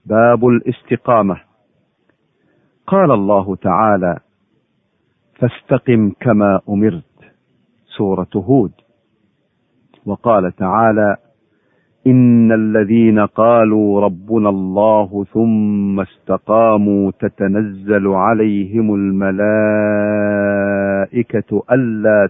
باب الاستقامة. قال الله تعالى: فاستقم كما أمرت، سورة هود. وقال تعالى: إن الذين قالوا ربنا الله ثم استقاموا تتنزل عليهم الملائكة ألا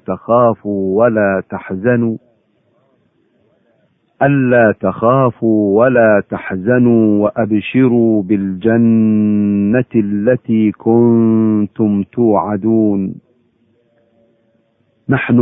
تخافوا ولا تحزنوا وأبشروا بالجنة التي كنتم توعدون، نحن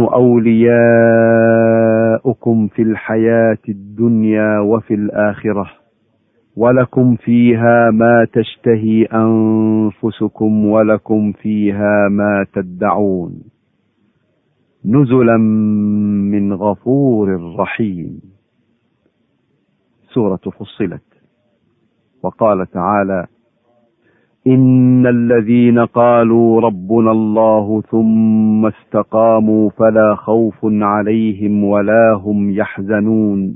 أولياؤكم في الحياة الدنيا وفي الآخرة، ولكم فيها ما تشتهي أنفسكم ولكم فيها ما تدعون، نزلا من غفور رحيم، سورة فصلت. وقال تعالى: إن الذين قالوا ربنا الله ثم استقاموا فلا خوف عليهم ولا هم يحزنون،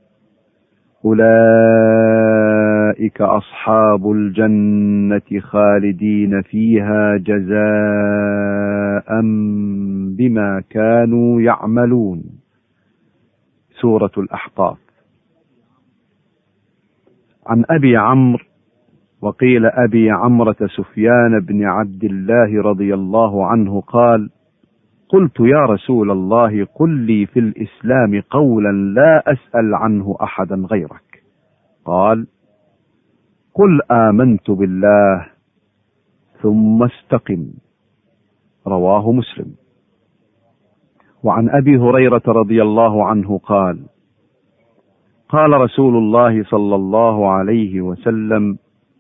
أولئك أصحاب الجنة خالدين فيها جزاء بما كانوا يعملون، سورة الأحقاف. عن أبي عمرو وقيل أبي عمرة سفيان بن عبد الله رضي الله عنه قال: قلت يا رسول الله قل لي في الإسلام قولا لا أسأل عنه أحدا غيرك. قال: قل آمنت بالله ثم استقم، رواه مسلم. وعن أبي هريرة رضي الله عنه قال: قال رسول الله صلى الله عليه وسلم: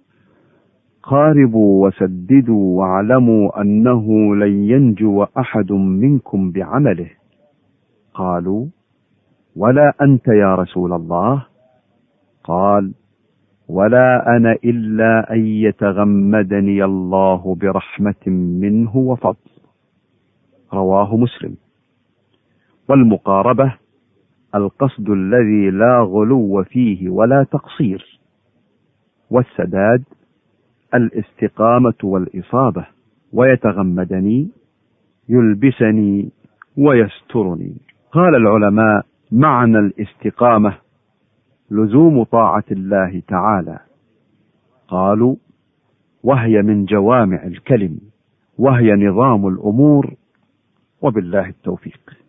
قاربوا وسددوا واعلموا أنه لن ينجو أحد منكم بعمله. قالوا: ولا أنت يا رسول الله؟ قال: ولا أنا إلا أن يتغمدني الله برحمة منه وفضل، رواه مسلم. والمقاربة القصد الذي لا غلو فيه ولا تقصير، والسداد الاستقامة والإصابة، ويتغمدني يلبسني ويسترني. قال العلماء: معنى الاستقامة لزوم طاعة الله تعالى. قالوا: وهي من جوامع الكلم، وهي نظام الأمور، وبالله التوفيق.